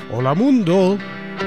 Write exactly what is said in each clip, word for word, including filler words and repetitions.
Hola mundo.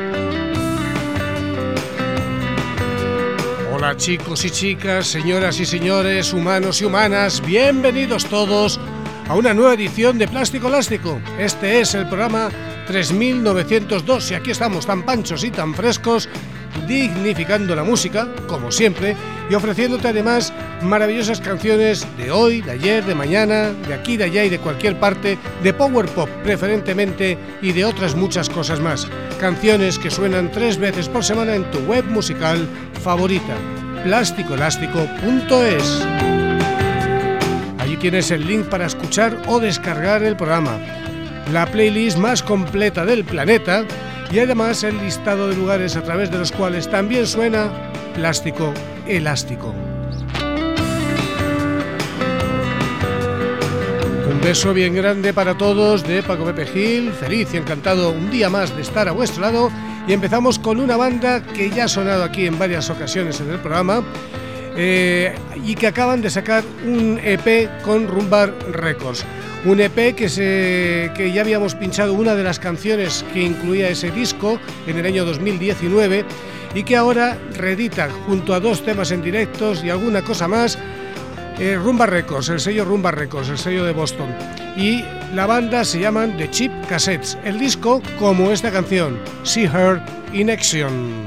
Hola chicos y chicas, señoras y señores, humanos y humanas, bienvenidos todos a una nueva edición de Plástico Elástico. Este es el programa tres mil novecientos dos y aquí estamos tan panchos y tan frescos, dignificando la música, como siempre, y ofreciéndote además maravillosas canciones de hoy, de ayer, de mañana, de aquí, de allá y de cualquier parte, de power pop preferentemente y de otras muchas cosas más. Canciones que suenan tres veces por semana en tu web musical favorita, plástico elástico punto es. Allí tienes el link para escuchar o descargar el programa, la playlist más completa del planeta y además el listado de lugares a través de los cuales también suena Plástico Elástico. Un beso bien grande para todos de Paco Pepe Gil, feliz y encantado un día más de estar a vuestro lado, y empezamos con una banda que ya ha sonado aquí en varias ocasiones en el programa eh, y que acaban de sacar un E P con Rumbar Records. Un E P que, se, que ya habíamos pinchado una de las canciones que incluía ese disco en el año dos mil diecinueve y que ahora reedita junto a dos temas en directos y alguna cosa más eh, Rumbar Records, el sello Rumbar Records, el sello de Boston. Y la banda se llaman The Cheap Cassettes. El disco, como esta canción, See Her in Action.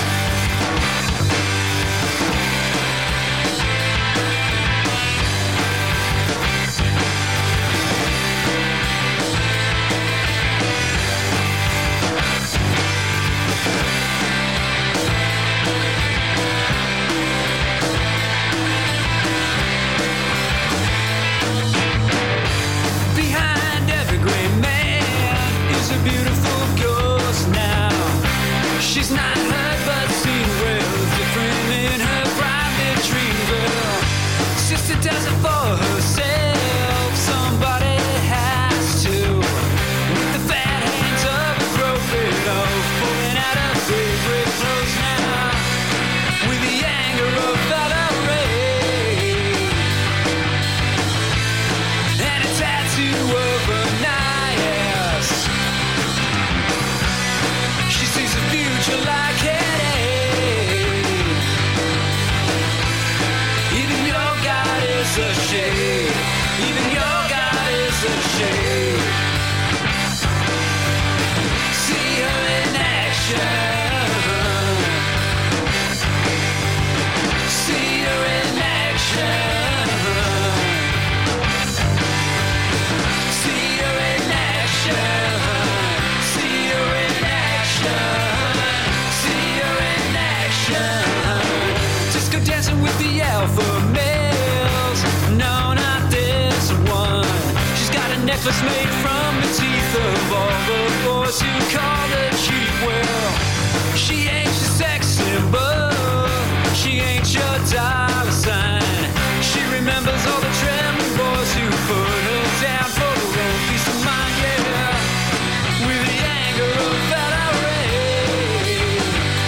Necklace made from the teeth of all the boys who call her cheap. Well, she ain't your sex symbol, she ain't your dollar sign. She remembers all the trembling boys who put her down for their own peace of mind. Yeah, with the anger of that array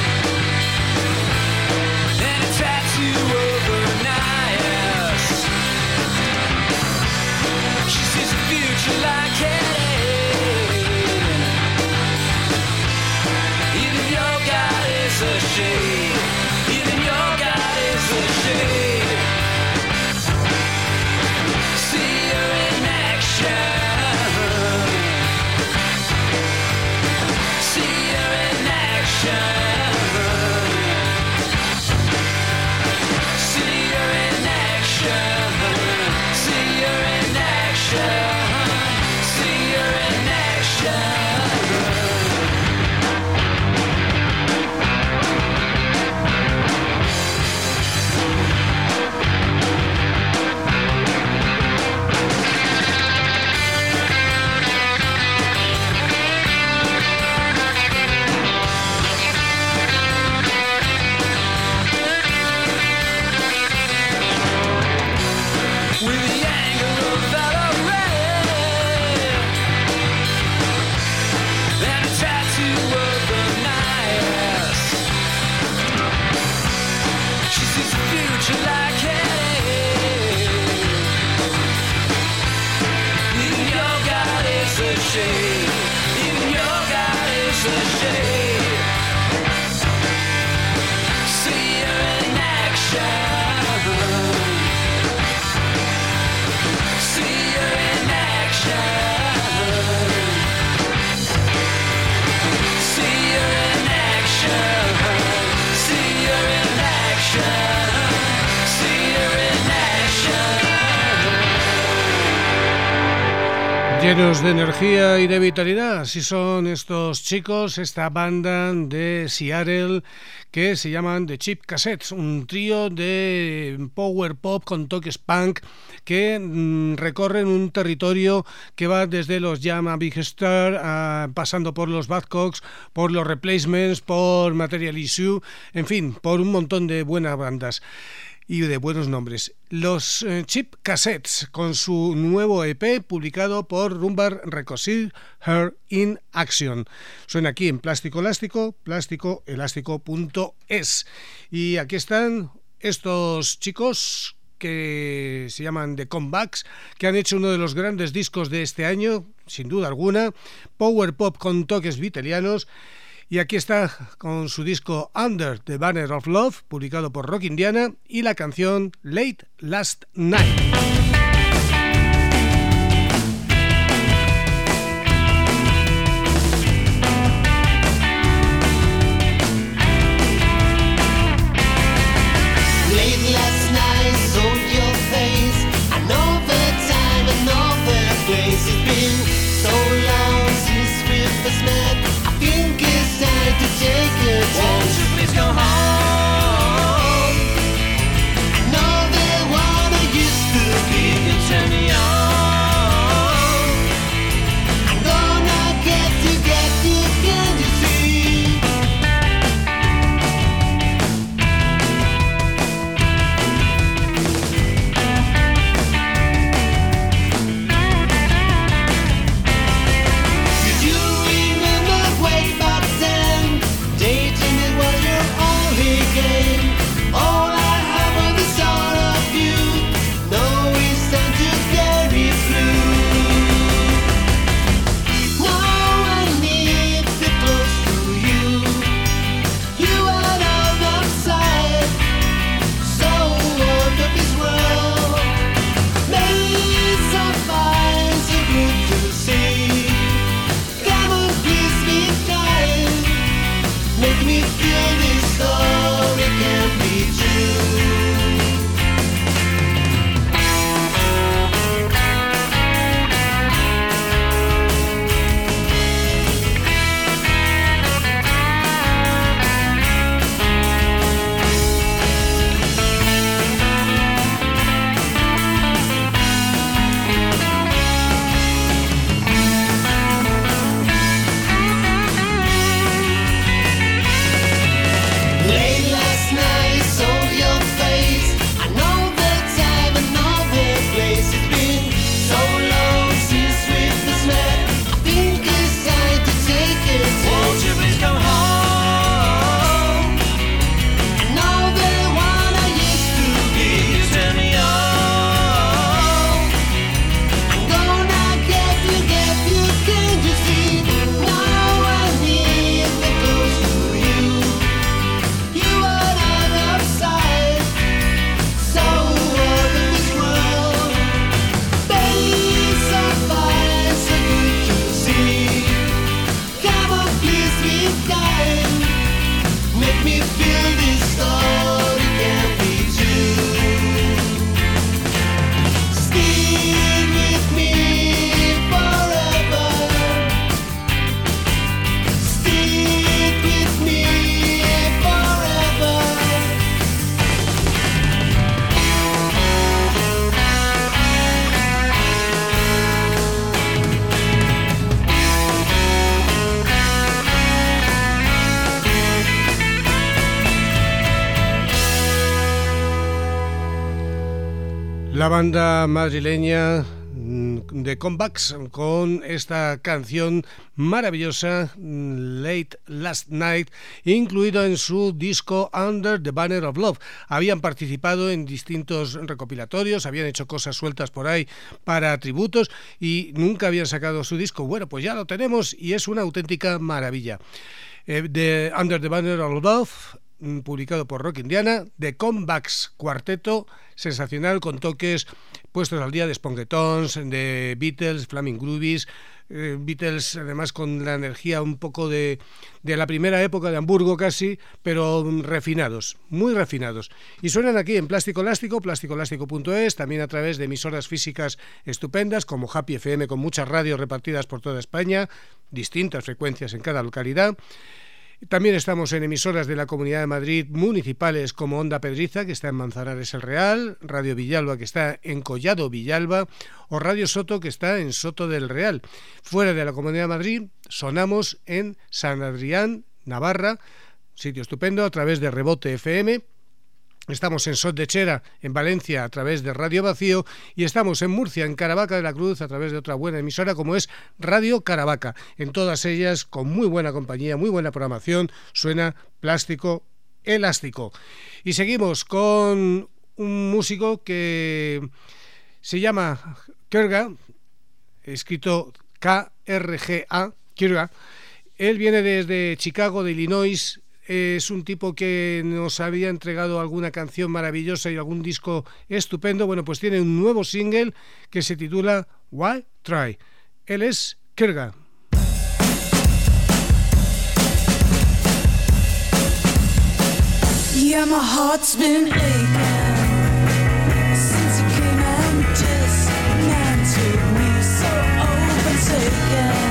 and a tattoo over an ass. She sees a future like it. Even your God is a shade. Even your God is a shade. See her in action. See her in action. See her in action. See her in action. Even your God the shade. See her in action. See her in action. See her in action. See her in action. See her in action. Llenos de energía y de vitalidad, así son estos chicos, esta banda de Seattle que se llaman The Cheap Cassettes, un trío de power pop con toques punk que mmm, recorren un territorio que va desde los Jam Big Star, a, pasando por los Badcocks, por los Replacements, por Material Issue, en fin, por un montón de buenas bandas y de buenos nombres. Los eh, Cheap Cassettes, con su nuevo E P publicado por Rumbar Records, See Her in Action. Suena aquí en Plástico Elástico, plástico elástico punto es. Y aquí están estos chicos que se llaman The Comebacks, que han hecho uno de los grandes discos de este año, sin duda alguna, power pop con toques vitalianos. Y aquí está con su disco Under the Banner of Love, publicado por Rock Indiana, y la canción Late Last Night. Won't you please go home? I know that what I used to be can turn me on. I'm gonna get you, get you, can't you see? Did you remember way back then? Dating it was your only game. All I have on the thought of you. No, it's time to carry through. Now I need to close to you. You are on the side, so out of this world. Made so fine, so good to see. Come on, please be kind. Make me feel this story can be true. Late last night, saw your face. I know the time and know the place. It's been so long since we've been met. I think it's time to take it. Won't you please come home? I know that what I used to be is turn me on. I'm gonna get you, get you, can't you see? Now I need to close to you. You are on the side, so out of this world. Baby, so fine, so good to see. Come on, please be kind. Make me feel this story can be true. Stay with me forever. Stay with me forever. La banda madrileña The Comebacks con esta canción maravillosa, Late Last Night, incluido en su disco Under the Banner of Love. Habían participado en distintos recopilatorios, habían hecho cosas sueltas por ahí para tributos y nunca habían sacado su disco. Bueno, pues ya lo tenemos y es una auténtica maravilla. Eh, de Under the Banner of Love, publicado por Rock Indiana, The Comebacks, cuarteto sensacional con toques puestos al día de Spongetons, de Beatles, Flaming Groovies, eh, Beatles además con la energía un poco de, de la primera época de Hamburgo casi, pero refinados, muy refinados. Y suenan aquí en Plástico Elástico, plástico elástico punto es, también a través de emisoras físicas estupendas como Happy F M, con muchas radios repartidas por toda España, distintas frecuencias en cada localidad. También estamos en emisoras de la Comunidad de Madrid municipales como Onda Pedriza, que está en Manzanares el Real, Radio Villalba, que está en Collado Villalba, o Radio Soto, que está en Soto del Real. Fuera de la Comunidad de Madrid sonamos en San Adrián, Navarra, sitio estupendo, a través de Rebote F M. Estamos en Sot de Chera, en Valencia, a través de Radio Vacío, y estamos en Murcia, en Caravaca de la Cruz, a través de otra buena emisora como es Radio Caravaca. En todas ellas, con muy buena compañía, muy buena programación, suena Plástico Elástico. Y seguimos con un músico que se llama Kerga, escrito K R G A, Kerga. Él viene desde Chicago, de Illinois. Es un tipo que nos había entregado alguna canción maravillosa y algún disco estupendo. Bueno, pues tiene un nuevo single que se titula Why Try. Él es Kerga. Yeah, my heart's been aching since you came and dismantled me, so overtaken.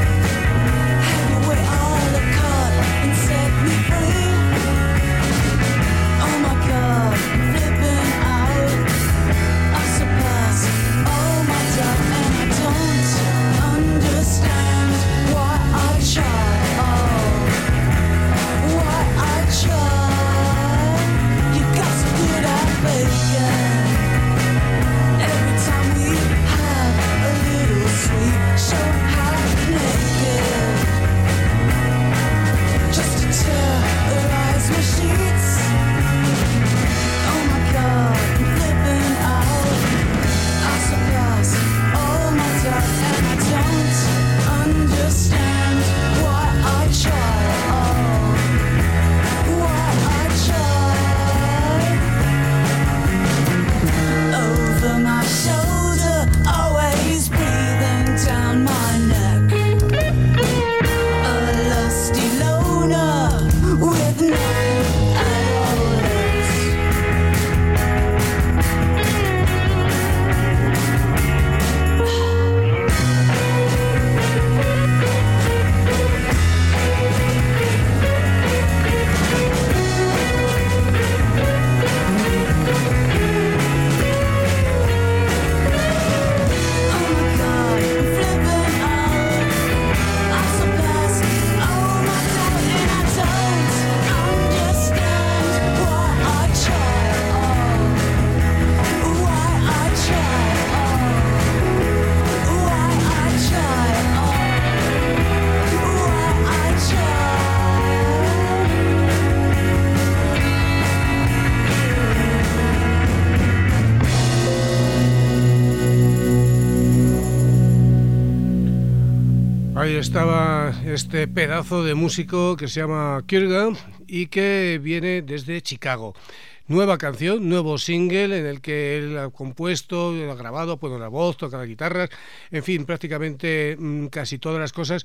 Ahí estaba este pedazo de músico que se llama Kerga y que viene desde Chicago. Nueva canción, nuevo single en el que él ha compuesto, ha grabado, pone la voz, toca la guitarra, en fin, prácticamente mmm, casi todas las cosas.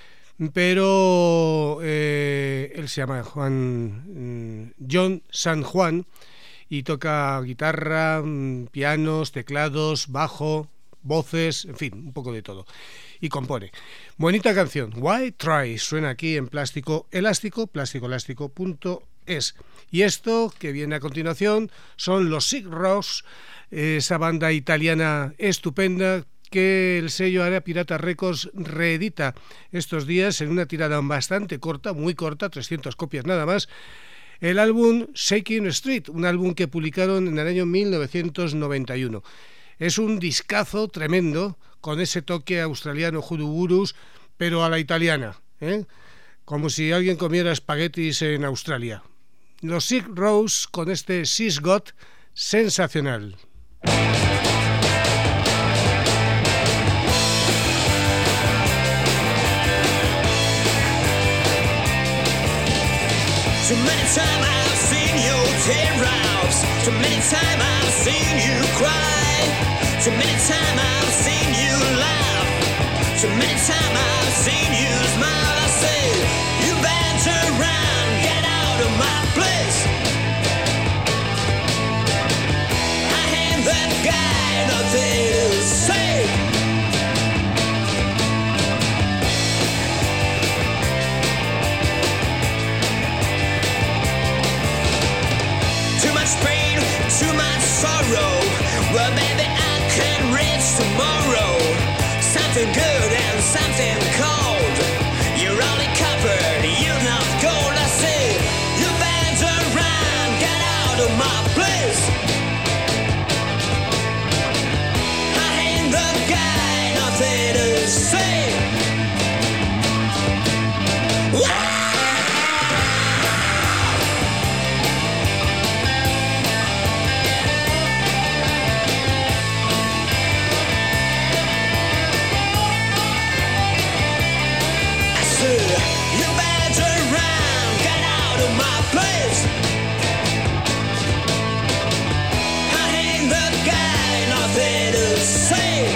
Pero eh, él se llama Juan John San Juan y toca guitarra, pianos, teclados, bajo, voces, en fin, un poco de todo. Y compone. Bonita canción, Why Try, suena aquí en Plástico Elástico, plástico elástico punto es. Y esto que viene a continuación son los Sick Rocks, esa banda italiana estupenda que el sello Área Pirata Records reedita estos días en una tirada bastante corta, muy corta, trescientas copias nada más, el álbum Shaking Street, un álbum que publicaron en el año mil novecientos noventa y uno. Es un discazo tremendo, con ese toque australiano Huduburus, pero a la italiana, ¿eh? Como si alguien comiera espaguetis en Australia. Los Sick Rose con este She's Got, sensacional. Too many times I've seen you tear up. Too many times I've seen you cry. Too many times I've seen you laugh. Too many times I've seen you smile. I say, you better run, get out of my place. I ain't that guy, nothing to say. Too much pain, too much sorrow. Well, maybe I can reach tomorrow. Something good and something cold. You're only copper, you're not gold. I say, you better run, get out of my place. I ain't the guy, nothing to say. Wah! You better run, get out of my place. I ain't the guy, nothing to say.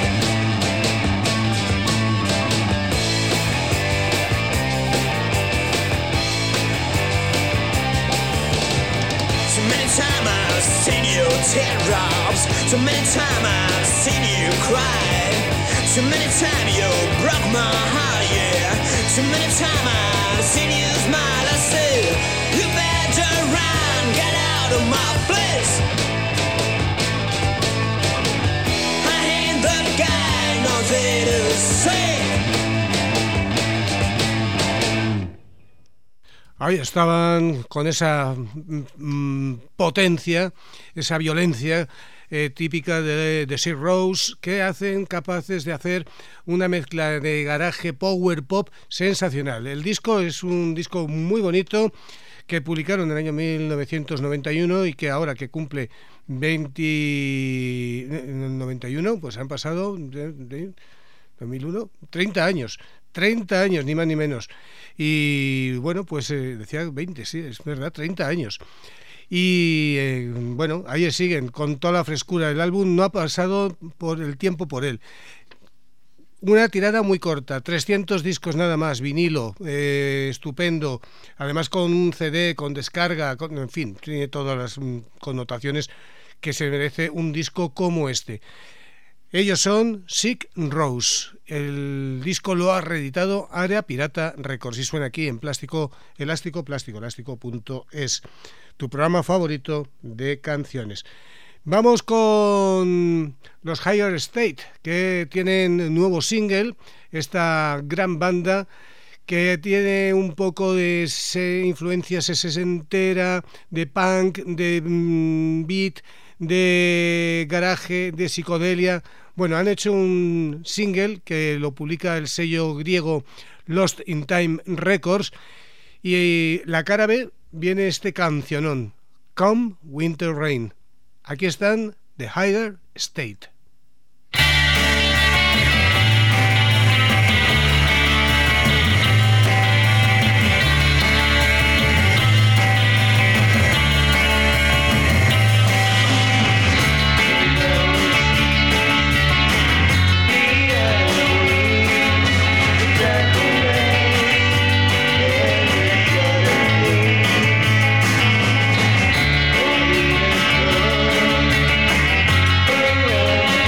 Too many times I've seen you tear up. Too many times I've seen you cry. Too many times you broke my heart, yeah. Too many times I've seen you smile. I say, you better run, get out of my place. I ain't the guy, nothing to say. Ahí estaban con esa mm, potencia, esa violencia eh, típica de, de Sick Rose, que hacen capaces de hacer una mezcla de garaje power pop sensacional. El disco es un disco muy bonito que publicaron en el año mil novecientos noventa y uno y que ahora que cumple veinte noventa y uno, pues han pasado de, de dos mil uno, treinta años. treinta años, ni más ni menos. Y bueno, pues eh, decía veinte, sí, es verdad, treinta años. Y eh, bueno, ahí siguen con toda la frescura. El álbum no ha pasado por el tiempo por él. Una tirada muy corta, trescientos discos nada más, vinilo, eh, estupendo, además con un C D, con descarga, con, en fin, tiene todas las mm, connotaciones que se merece un disco como este. Ellos son Sick Rose. El disco lo ha reeditado Área Pirata Records y suena aquí en Plástico Elástico, plástico elástico punto es, tu programa favorito de canciones. Vamos con los Higher State, que tienen nuevo single, esta gran banda que tiene un poco de influencia sesentera, de punk, de mm, beat, de garaje, de psicodelia. Bueno, han hecho un single que lo publica el sello griego Lost in Time Records y la cara B viene este cancionón, Come Winter Rain. Aquí están The Higher State. Yeah.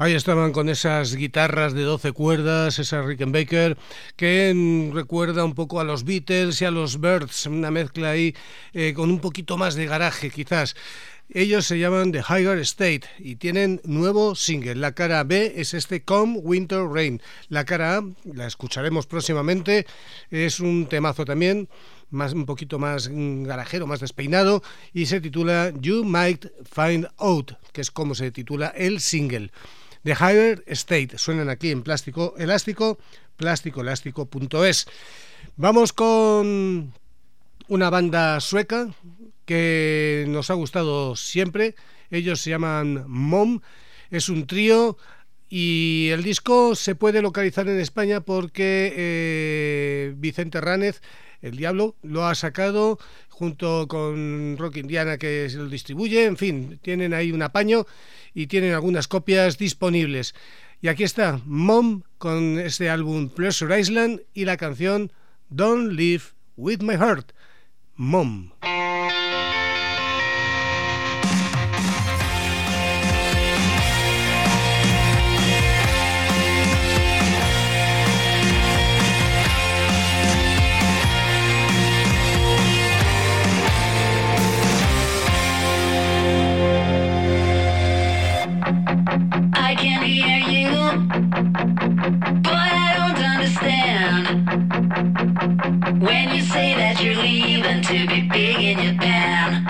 Ahí estaban con esas guitarras de doce cuerdas, esa Rickenbacker, que mm, recuerda un poco a los Beatles y a los Byrds, una mezcla ahí eh, con un poquito más de garaje quizás. Ellos se llaman The Higher State y tienen nuevo single. La cara B es este Come Winter Rain. La cara A, la escucharemos próximamente, es un temazo también, más, un poquito más garajero, más despeinado, y se titula You Might Find Out, que es como se titula el single. The Higher State, suenan aquí en Plástico Elástico, plástico elástico punto es. Vamos con una banda sueca que nos ha gustado siempre. Ellos se llaman Mom, es un trío y el disco se puede localizar en España porque eh, Vicente Ránez, el Diablo, lo ha sacado junto con Rock Indiana, que se lo distribuye. En fin, tienen ahí un apaño y tienen algunas copias disponibles. Y aquí está Mom con este álbum Pleasure Island y la canción Don't Live With My Heart. Mom. I can hear you, but I don't understand when you say that you're leaving to be big in your band.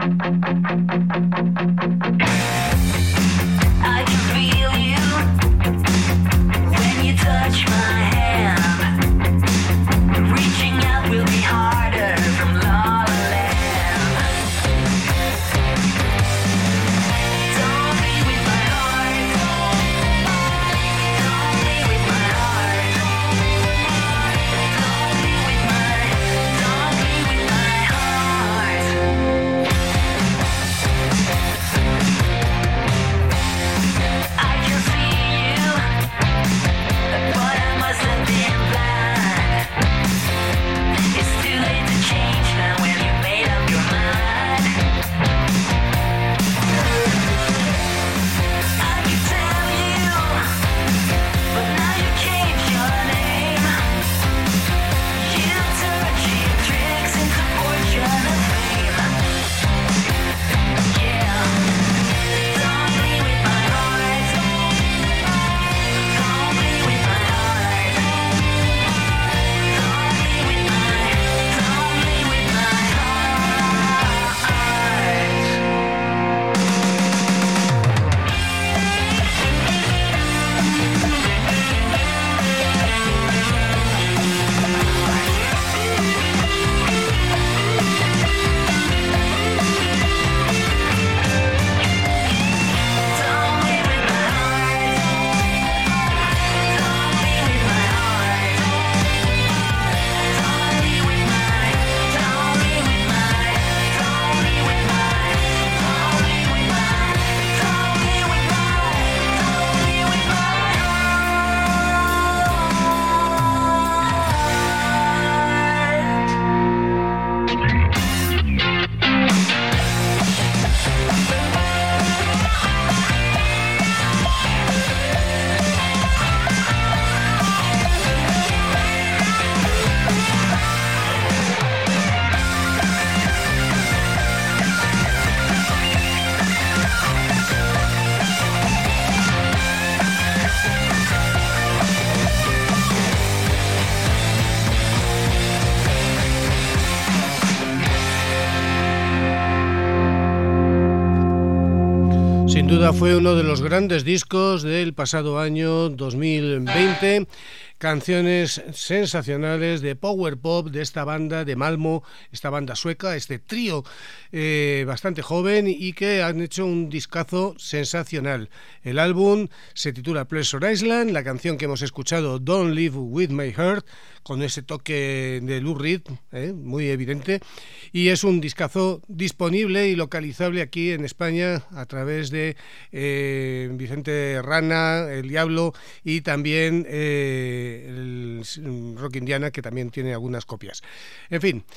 I can feel you when you touch my hand. Reaching out will be harder from La La Land. Don't be with my heart. Don't be with my heart. Don't be with my, don't be with my heart. I can see you, but I must have been blind. It's too late to change now when you made up your mind. I could tell you, but now you changed your name. You turned cheap tricks into fortune and fame. Yeah, don't be with my heart. Don't be with my heart. Don't be with my, don't be with my heart. Don't be with my heart. Don't be with my heart. Don't be with my, don't be with my, don't be with my, don't be with my, don't be with my, don't be with my Sin duda fue uno de los grandes discos del pasado año dos mil veinte. Canciones sensacionales de power pop de esta banda de Malmo, esta banda sueca, este trío eh, bastante joven y que han hecho un discazo sensacional. El álbum se titula Pleasure Island, la canción que hemos escuchado Don't Live With My Heart, con ese toque de Lou Reed eh, muy evidente, y es un discazo disponible y localizable aquí en España a través de eh, Vicente Rana, El Diablo, y también eh, el Rock Indiana, que también tiene algunas copias. En fin,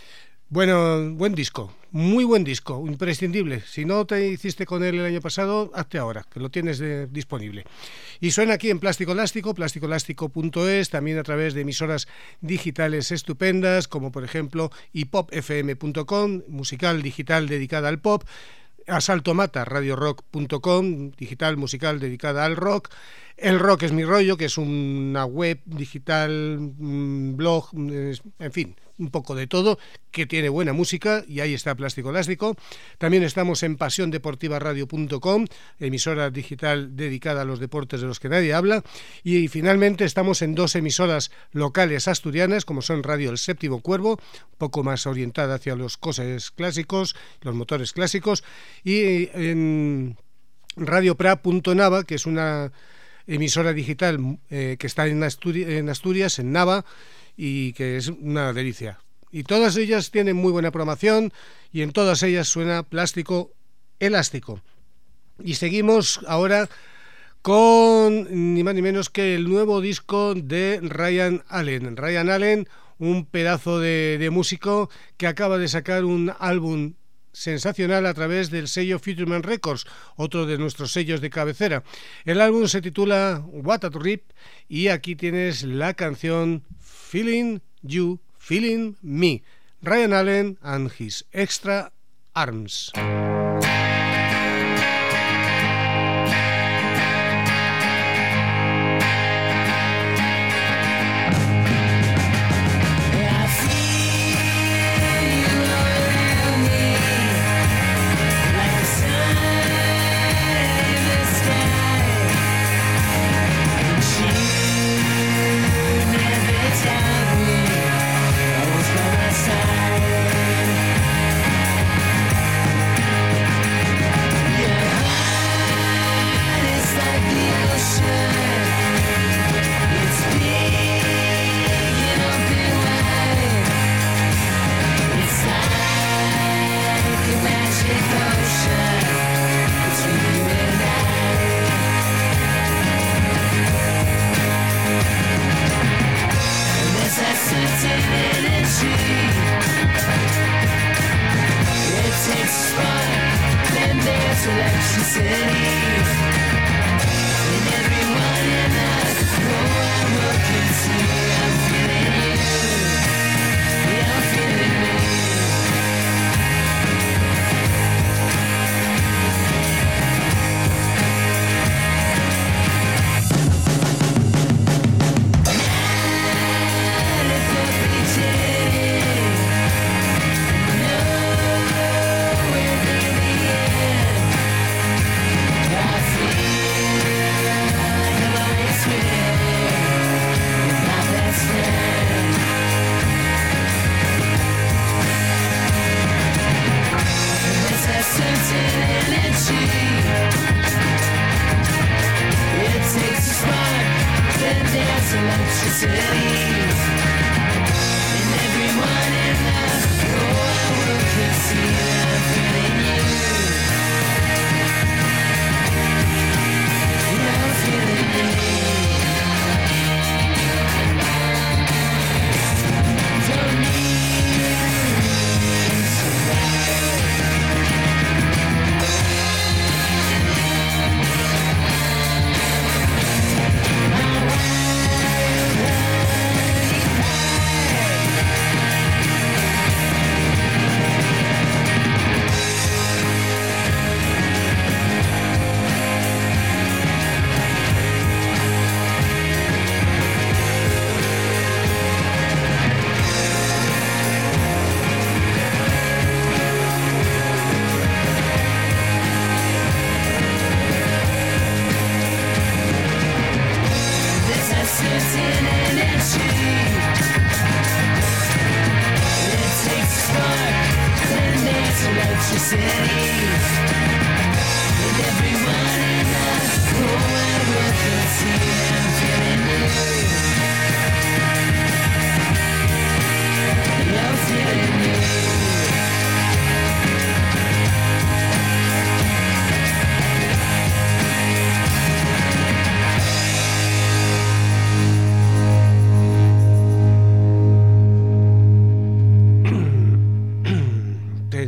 Bueno, buen disco, muy buen disco, imprescindible. Si no te hiciste con él el año pasado, hazte ahora, que lo tienes de, disponible. Y suena aquí en Plástico Elástico, plástico elástico punto es, también a través de emisoras digitales estupendas, como por ejemplo i pop f m punto com, musical digital dedicada al pop, Asalto Mata, radio rock punto com, digital musical dedicada al rock, El Rock es mi rollo, que es una web digital, un blog, en fin, un poco de todo, que tiene buena música, y ahí está Plástico Elástico. También estamos en pasión deportiva radio punto com, emisora digital dedicada a los deportes de los que nadie habla, y finalmente estamos en dos emisoras locales asturianas, como son Radio El Séptimo Cuervo, un poco más orientada hacia los coches clásicos, los motores clásicos, y en Radio Pra punto Nava, que es una emisora digital eh, que está en, Asturi- en Asturias, en Nava, y que es una delicia. Y todas ellas tienen muy buena programación, y en todas ellas suena Plástico Elástico. Y seguimos ahora con ni más ni menos que el nuevo disco de Ryan Allen. Ryan Allen, un pedazo de, de músico que acaba de sacar un álbum sensacional a través del sello Futureman Records, otro de nuestros sellos de cabecera. El álbum se titula What a Trip, y aquí tienes la canción Feeling You, Feeling Me, Ryan Allen and His Extra Arms.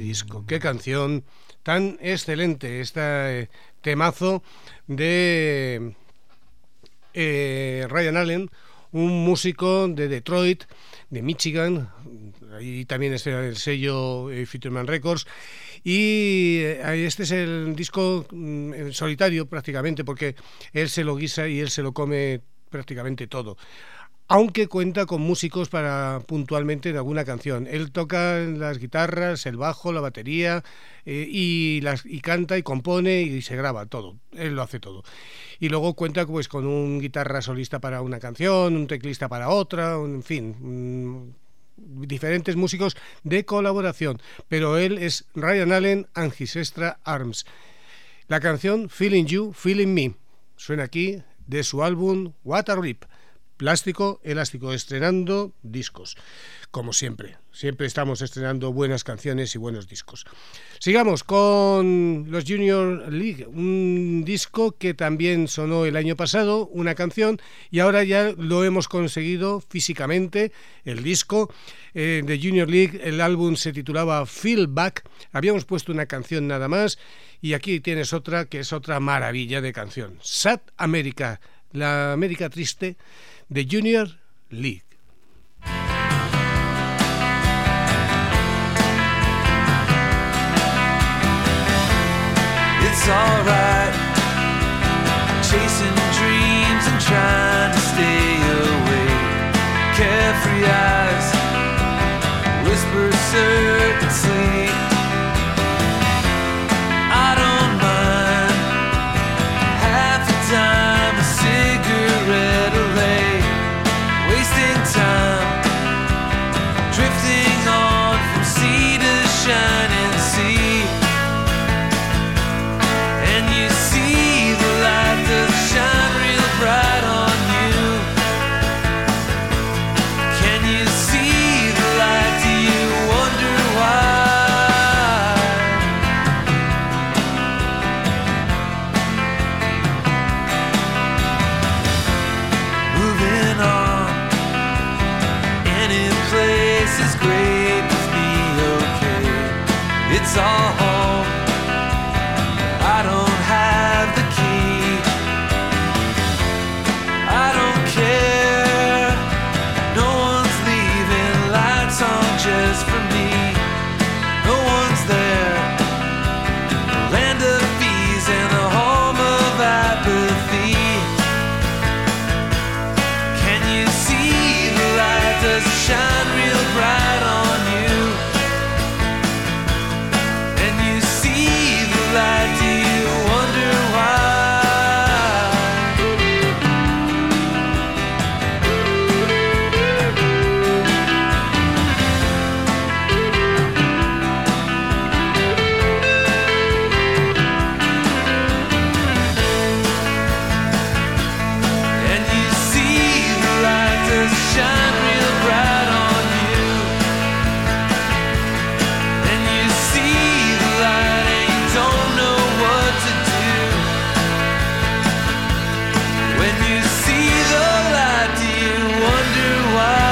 disco. Qué canción tan excelente, este eh, temazo de eh, Ryan Allen, un músico de Detroit, de Michigan. Ahí también está el sello eh, Futureman Records. Y eh, este es el disco mm, en solitario prácticamente, porque él se lo guisa y él se lo come prácticamente todo, aunque cuenta con músicos para puntualmente en alguna canción. Él toca las guitarras, el bajo, la batería, eh, y, las, y canta y compone y se graba todo. Él lo hace todo. Y luego cuenta pues con un guitarra solista para una canción, un teclista para otra, un, en fin, un, diferentes músicos de colaboración. Pero él es Ryan Allen and His Extra Arms. La canción Feeling You, Feeling Me suena aquí de su álbum What a Rip. Plástico Elástico, estrenando discos, como siempre. Siempre estamos estrenando buenas canciones y buenos discos. Sigamos con los Junior League, un disco que también sonó el año pasado, una canción, y ahora ya lo hemos conseguido físicamente, el disco eh, de Junior League. El álbum se titulaba Feel Back, habíamos puesto una canción nada más, y aquí tienes otra que es otra maravilla de canción, Sad America, la América triste, de Junior League. It's alright, chasing dreams and trying to stay awake. Carefree eyes, whisper certain sleep. I don't mind half the time a cigarette away, wasting time, drifting on from sea to shining sea. And you see the light does shine real bright on you. Can you see the light? Do you wonder why? Moving on, any place is great with me, okay. It's all home, I don't have the key. I don't care, no one's leaving, lights on just for me. No one's there, the land of fees and the home of apathy. Can you see the light does shine real bright on you? And you see the light, do you wonder why? And you see the light does shine real bright on you. And you see the light and you don't know what to do. When you see the light, do you wonder why?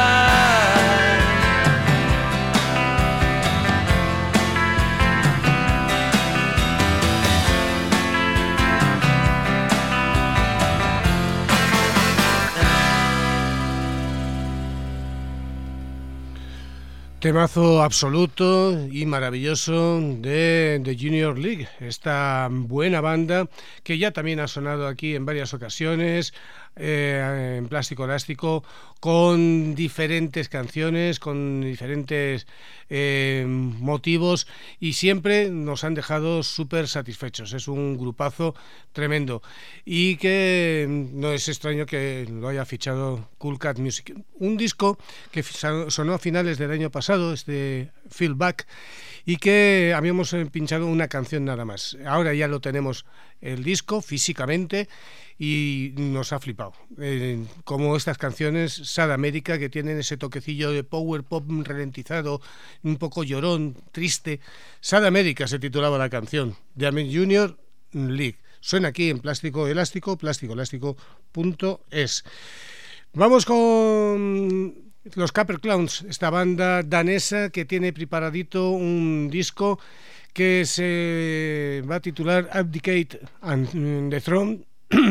Temazo absoluto y maravilloso de, de Junior League, esta buena banda que ya también ha sonado aquí en varias ocasiones, eh, en Plástico Elástico, con diferentes canciones, con diferentes eh, motivos, y siempre nos han dejado súper satisfechos. Es un grupazo tremendo y que no es extraño que lo haya fichado Cool Cat Music. Un disco que sonó a finales del año pasado, este Feel Back, y que habíamos pinchado una canción nada más. Ahora ya lo tenemos el disco físicamente y nos ha flipado. Eh, como estas canciones Sad America, que tienen ese toquecillo de power pop ralentizado, un poco llorón, triste. Sad America se titulaba la canción, de Junior League. Suena aquí en Plástico Elástico, plástico elástico punto es. Vamos con los Capper Clowns, esta banda danesa que tiene preparadito un disco que se va a titular Abdicate and the Throne.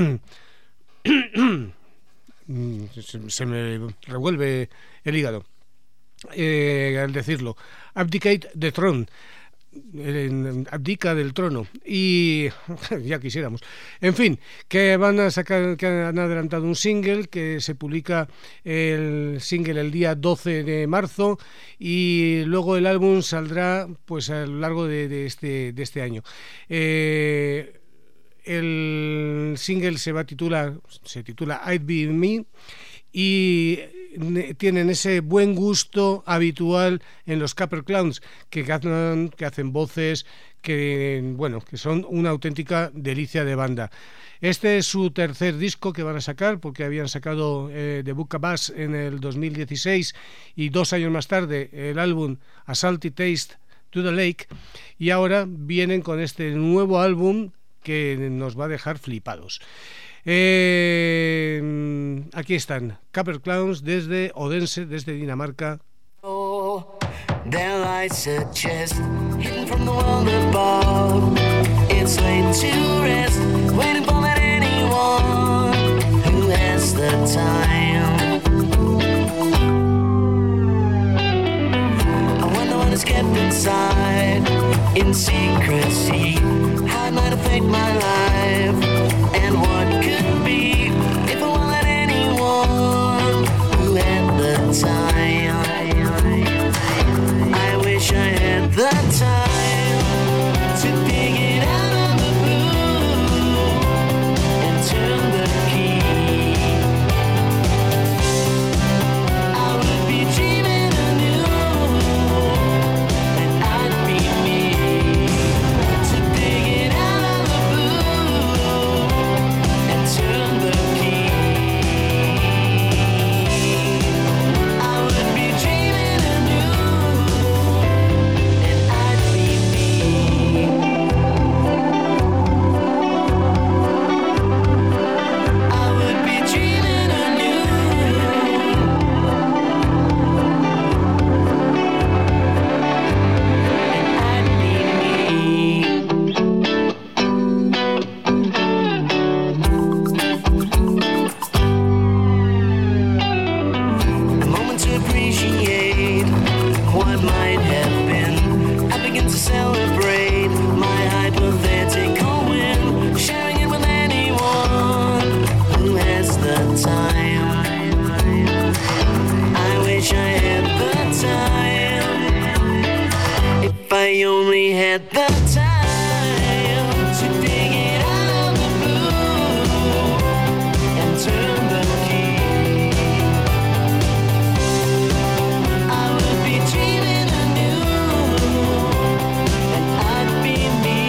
se, se me revuelve el hígado eh, al decirlo. Abdicate the Throne, eh, abdica del trono, y ya quisiéramos. En fin, que van a sacar, que han adelantado un single que se publica el single el día doce de marzo, y luego el álbum saldrá pues a lo largo de, de este de este año. Eh, el single se va a titular se titula I'd Be Me, y tienen ese buen gusto habitual en los Capper Clowns, que hacen, que hacen voces que, bueno, que son una auténtica delicia de banda. Este es su tercer disco que van a sacar, porque habían sacado eh, The Book of Us en el dos mil dieciséis, y dos años más tarde el álbum A Salty Taste to the Lake, y ahora vienen con este nuevo álbum que nos va a dejar flipados. Eh, aquí están Capper Clowns desde Odense, desde Dinamarca. Oh, there lies a chest hidden from the world above. It's laid to rest, waiting for that anyone who has the time. I wonder what is kept inside in secrecy. How it might affect my life, and what could be if I won't let anyone who had the time. I wish I had the time to dig it out of the blue and turn the key. I would be dreaming anew, and I'd be me. To dig it out of the blue and turn the key. I would be dreaming anew, and I'd be me. I would be dreaming anew, and I'd be me. A moment to appreciate what might have been. I begin to celebrate my hypothetical win, sharing it with anyone who has the time. I wish I had the time. If I only had the time to dig it out of the blue and turn the key. I would be dreaming anew, and I'd be me.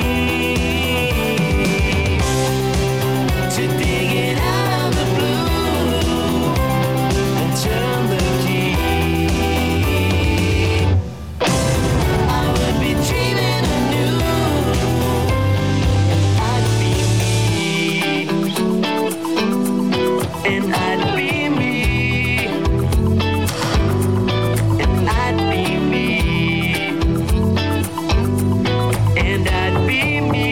To dig it out of the blue and turn the key. I would be dreaming anew, and I'd be me. And I'd be me. And I'd be me. And I'd be me.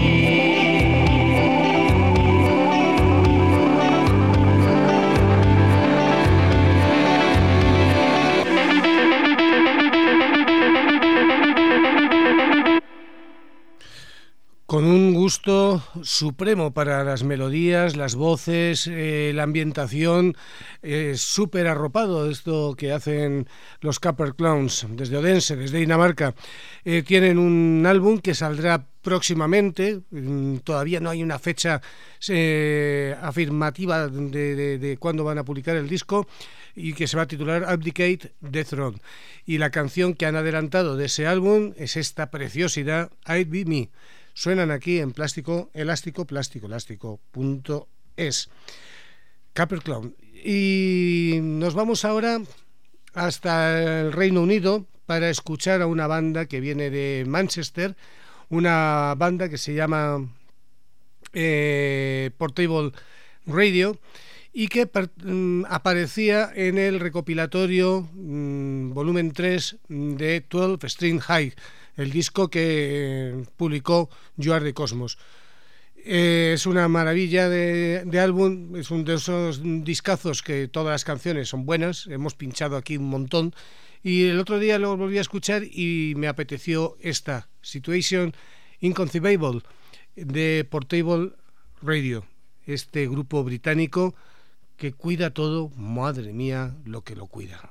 Con un gusto supremo para las melodías, las voces, eh, la ambientación, eh, súper arropado esto que hacen los Capper Clowns desde Odense, desde Dinamarca. Eh, tienen un álbum que saldrá próximamente, mm, todavía no hay una fecha eh, afirmativa de, de, de cuándo van a publicar el disco, y que se va a titular Abdicate the Throne. Y la canción que han adelantado de ese álbum es esta preciosidad, I'd Be Me. Suenan aquí en Plástico Elástico, plástico elástico punto es. Capper Clown. Y nos vamos ahora hasta el Reino Unido para escuchar a una banda que viene de Manchester, una banda que se llama eh, Portable Radio, y que per, mm, aparecía en el recopilatorio mm, volumen tres de doce String High, el disco que eh, publicó You Are the Cosmos. Eh, es una maravilla de, de álbum, es uno de esos discazos que todas las canciones son buenas, hemos pinchado aquí un montón, y el otro día lo volví a escuchar y me apeteció esta, Situation Inconceivable, de Portable Radio, este grupo británico que cuida todo, madre mía, lo que lo cuida.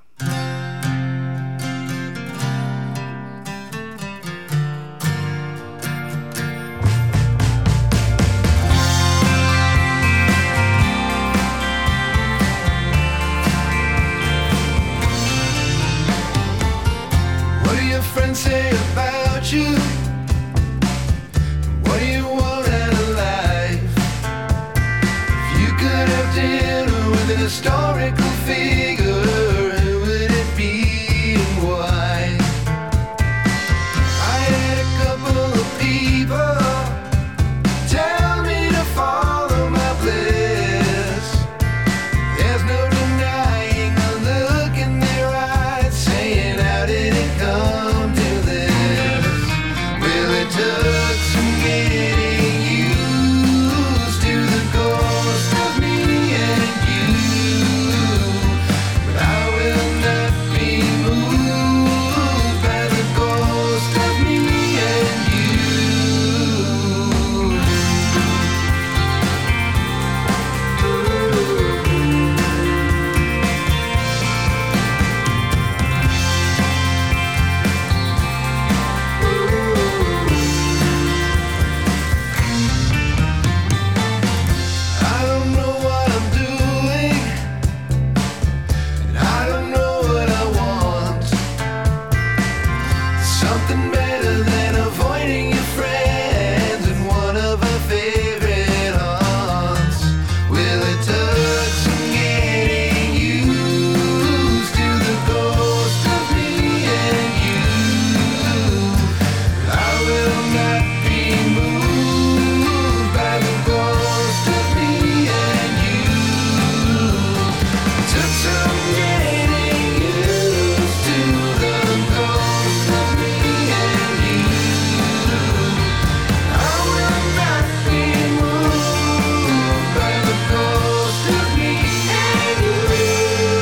What do your friends say about you? What do you want out of life? If you could have dinner with an historical figure, who would it be and why? I had a couple of people tell me to follow my bliss. There's no denying the look in their eyes, saying, how did it come to this? Well, it took some getting used to the ghost of me and you, but I will not be moved by the ghost of me and you. I don't know what I'm doing, and I don't know what I want. Something better than avoiding your friends and one of our favorite haunts. Well, it took some getting used to the ghost of me and you, but I will not be moved by the ghost of me and you. Took some getting used to the ghost of me and you. I will not be moved by the ghost of me and you.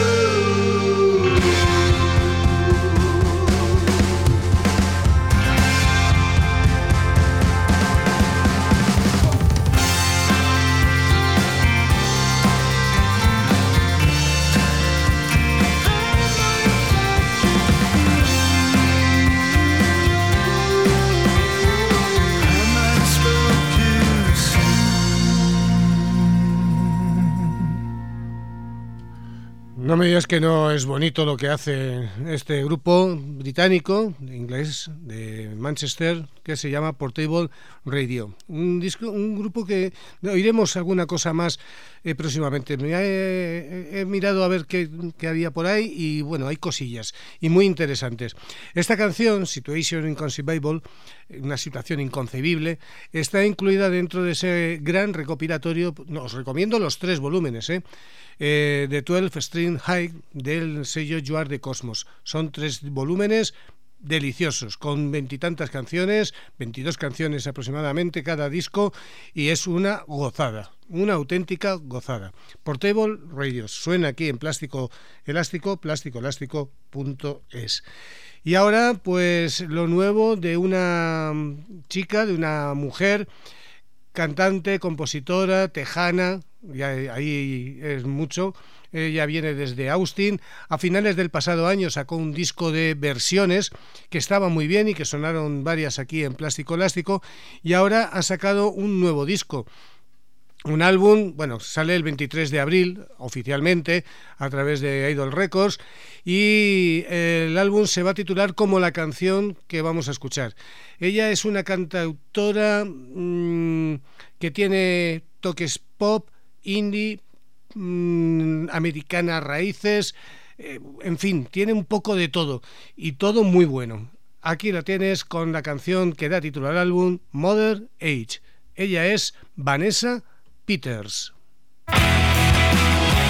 I might have spoke too soon. No me digas que no es bonito lo que hace este grupo británico, de inglés, de Manchester, que se llama Portable Radio. Un disco, un grupo que oiremos alguna cosa más eh, próximamente. Me he, he mirado a ver qué, qué había por ahí y bueno, hay cosillas y muy interesantes. Esta canción, Situation Inconceivable, una situación inconcebible, está incluida dentro de ese gran recopilatorio. No, os recomiendo los tres volúmenes, ¿eh? Eh, de doce String High del sello You Are the Cosmos. Son tres volúmenes deliciosos, con veintitantas canciones, veintidós canciones aproximadamente cada disco, y es una gozada, una auténtica gozada. Portable Radio suena aquí en Plástico Elástico, plástico elástico punto es. Y ahora pues lo nuevo de una chica, de una mujer cantante, compositora, tejana, y ahí es mucho. Ella viene desde Austin. A finales del pasado año sacó un disco de versiones que estaba muy bien y que sonaron varias aquí en Plástico Elástico, y ahora ha sacado un nuevo disco. Un álbum, bueno, sale el veintitrés de abril oficialmente a través de Idol Records, y el álbum se va a titular como la canción que vamos a escuchar. Ella es una cantautora mmm, que tiene toques pop, indie, mmm, americana, raíces, eh, en fin, tiene un poco de todo y todo muy bueno. Aquí la tienes con la canción que da título al álbum, Mother Age. Ella es Vanessa Peters. Thank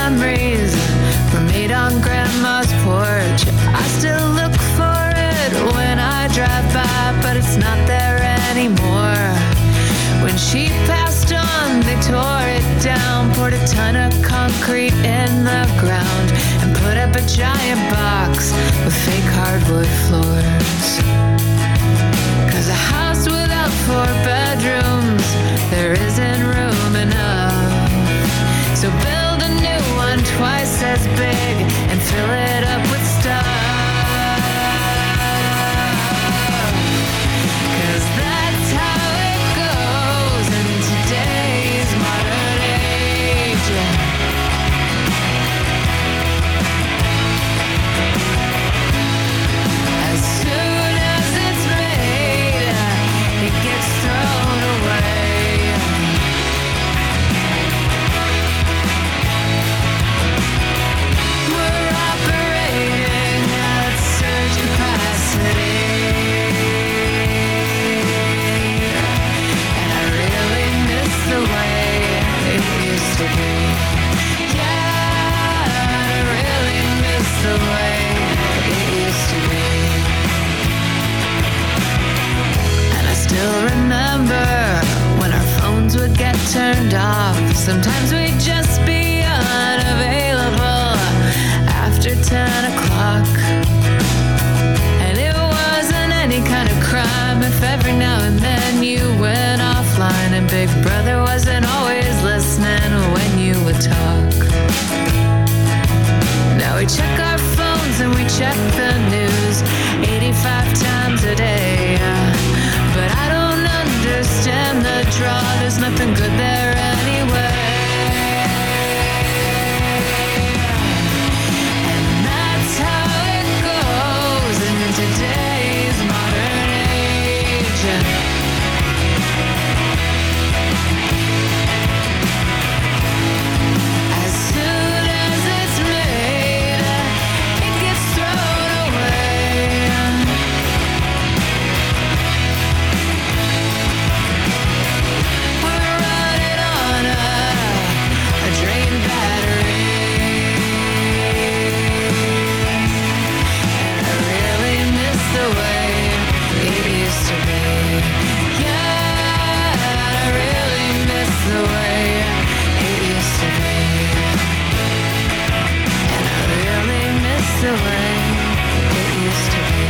memories were made on grandma's porch. I still look for it when I drive by, but it's not there anymore. When she passed on, they tore it down, poured a ton of concrete in the ground, and put up a giant box with fake hardwood floors. Cause a house without four bedrooms, there isn't room enough. So build a new one twice as big and fill it up with stuff. Cause that's how it goes in today's modern age. As soon as it's made, it gets thrown away. We're operating at surge capacity, and I really miss the way it used to be. Yeah, I really miss the way it used to be. And I still remember when our phones would get turned off. Sometimes we'd just be unavailable after ten o'clock. And it wasn't any kind of crime if every now and then you went offline, and Big Brother wasn't always listening when you would talk. Now we check our phones and we check the news eighty-five times a day. But I don't understand the draw, there's nothing good there anyway. And that's how it goes in today's modern age. As soon as it's made, it gets thrown away. We're running on a, a drain battery, and I really miss the way it used to be. Yeah, I really miss the way it used to be, and I really miss the way it used to be.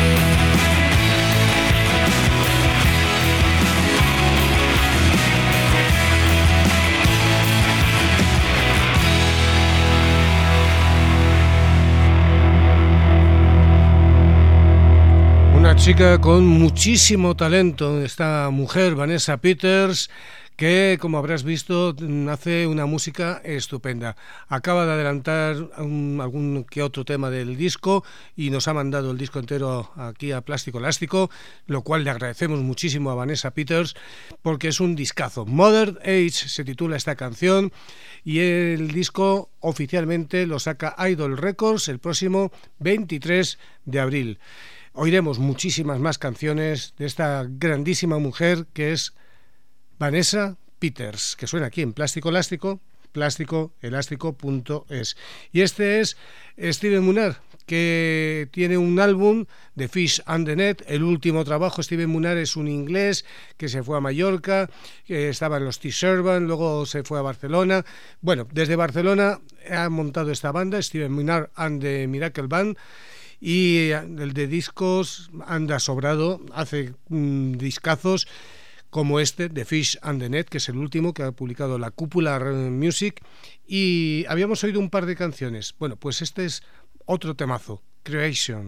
Una chica con muchísimo talento, esta mujer, Vanessa Peters, que, como habrás visto, hace una música estupenda. Acaba de adelantar un, algún que otro tema del disco y nos ha mandado el disco entero aquí a Plástico Elástico, lo cual le agradecemos muchísimo a Vanessa Peters porque es un discazo. Modern Age se titula esta canción y el disco oficialmente lo saca Idol Records el próximo veintitrés de abril. Oiremos muchísimas más canciones de esta grandísima mujer que es Vanessa Peters, que suena aquí en Plástico Elástico, plástico elástico punto es. Y este es Steven Munar, que tiene un álbum de Fish and the Net, el último trabajo. Steven Munar es un inglés que se fue a Mallorca, que estaba en los T-Servan, luego se fue a Barcelona. Bueno, desde Barcelona ha montado esta banda, Steven Munar and the Miracle Band, y el de discos anda sobrado, hace mmm, discazos como este de Fish and the Net, que es el último que ha publicado la Cúpula Music, y habíamos oído un par de canciones. Bueno, pues este es otro temazo, Creation.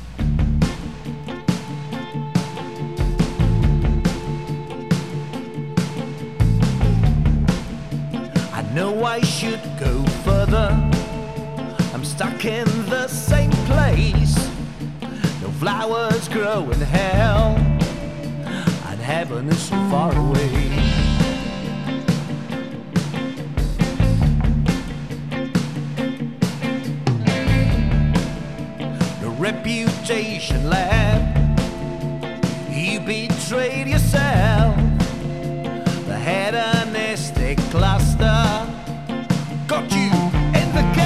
I know I should go further. I'm stuck in the same place. No flowers grow in hell, and heaven is so far away. No reputation left. You betrayed yourself. The hedonistic cluster got you in the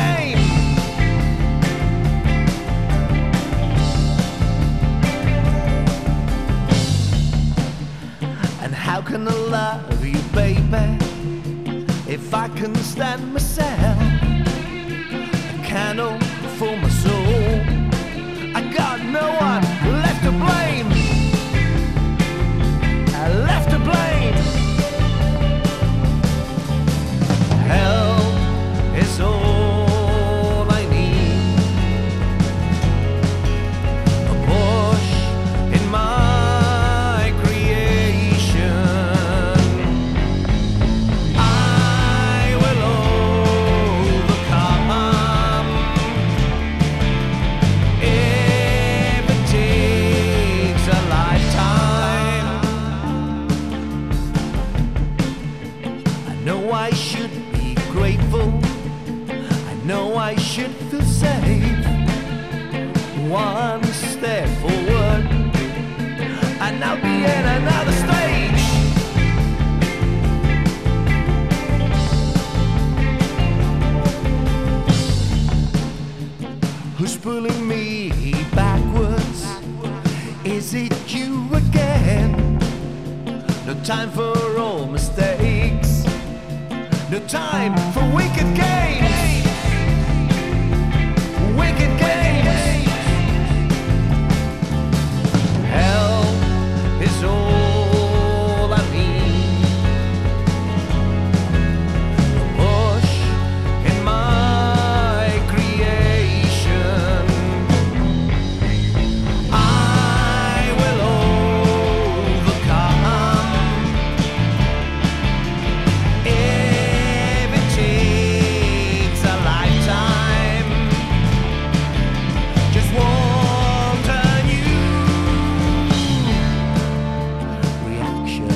gonna love you, baby, if I can stand myself. A candle for my soul. I got no one left to blame. Left to blame. Help is all I need. A push in my creation. I will overcome if it takes a lifetime. I know I should be grateful. I know I should feel safe. One step forward, and I'll be in another stage. Who's pulling me backwards? Is it you again? No time for all mistakes. No time for wicked games. Wicked games. Hell is all I need. A push in my creation. I will overcome if it takes a lifetime. Just want a new reaction.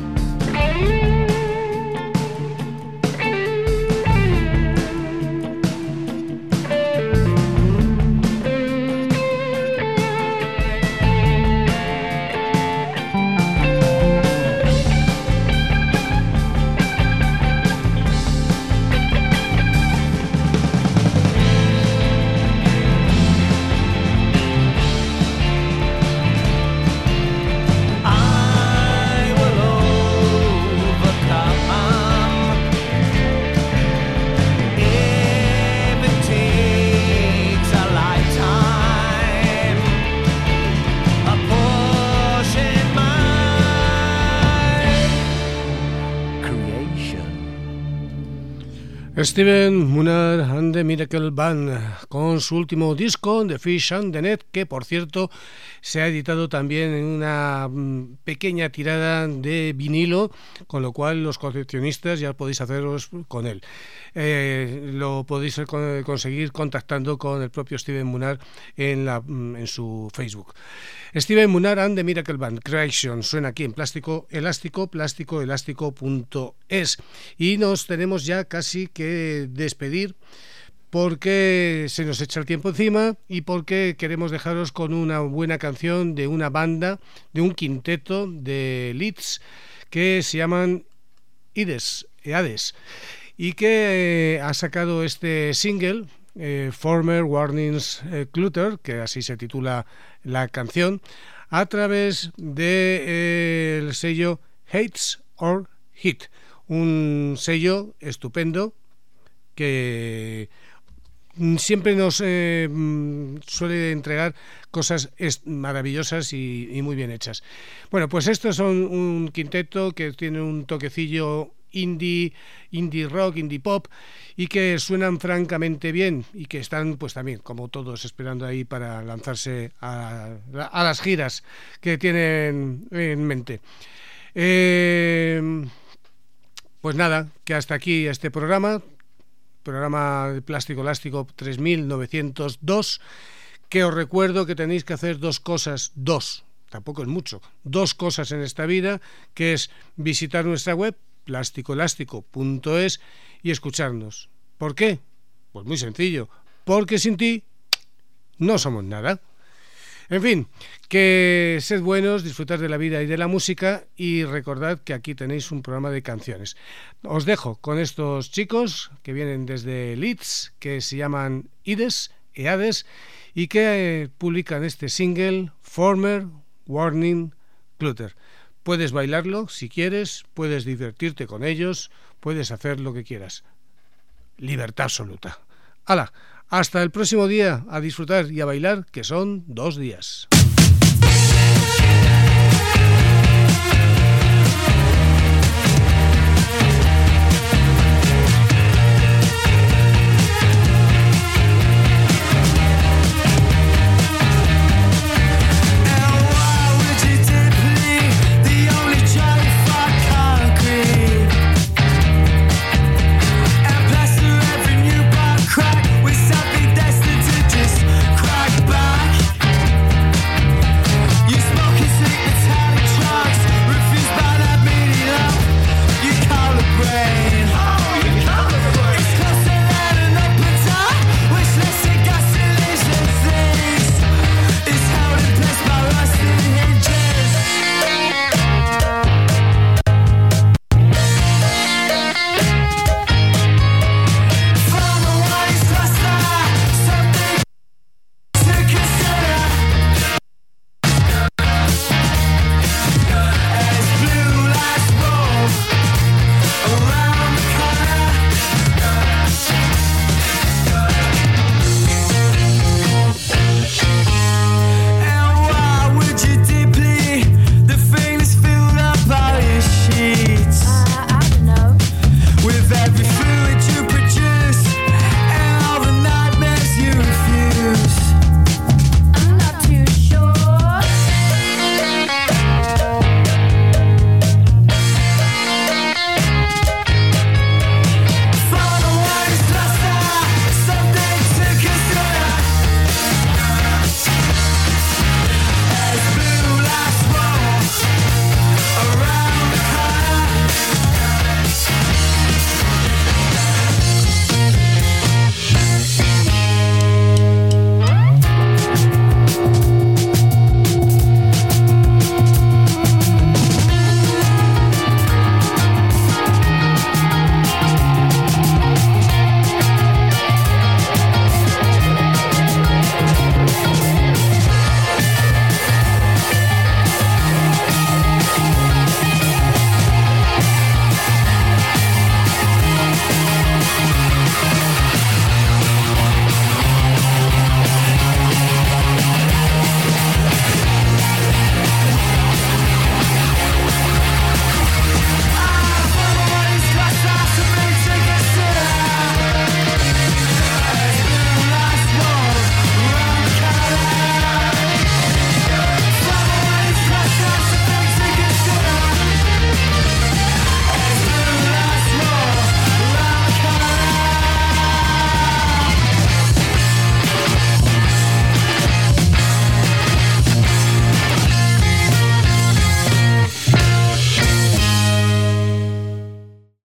I will overcome if it takes a lifetime. A push in my creation. Steven Munnar and the Miracle Band, con su último disco, The Fish and the Net, que por cierto se ha editado también en una mm, pequeña tirada de vinilo, con lo cual los coleccionistas ya podéis haceros con él. Eh, lo podéis con- conseguir contactando con el propio Steven Munnar en, la, mm, en su Facebook. Steven Munnar and the Miracle Band, Creation, suena aquí en Plástico Elástico, plástico elástico punto es. Y nos tenemos ya casi que despedir, porque se nos echa el tiempo encima y porque queremos dejaros con una buena canción de una banda, de un quinteto de Leeds que se llaman Ides, Eades, y que eh, ha sacado este single, eh, Former Warnings eh, Clutter, que así se titula la canción, a través del de, eh, sello Hates or Hit, un sello estupendo que siempre nos eh, suele entregar cosas maravillosas y, y muy bien hechas. Bueno, pues estos son un quinteto que tiene un toquecillo indie, indie rock, indie pop, y que suenan francamente bien y que están pues también, como todos, esperando ahí para lanzarse a, a las giras que tienen en mente. Eh, pues nada, que hasta aquí este programa. Programa de Plástico Elástico tres mil novecientos dos, que os recuerdo que tenéis que hacer dos cosas, dos, tampoco es mucho, dos cosas en esta vida, que es visitar nuestra web, plástico elástico punto es, y escucharnos. ¿Por qué? Pues muy sencillo, porque sin ti no somos nada. En fin, que sed buenos, disfrutad de la vida y de la música, y recordad que aquí tenéis un programa de canciones. Os dejo con estos chicos que vienen desde Leeds, que se llaman Ides, Eades, y que eh, publican este single, Former Warning Clutter. Puedes bailarlo si quieres, puedes divertirte con ellos, puedes hacer lo que quieras. Libertad absoluta. ¡Hala! Hasta el próximo día, a disfrutar y a bailar, que son dos días.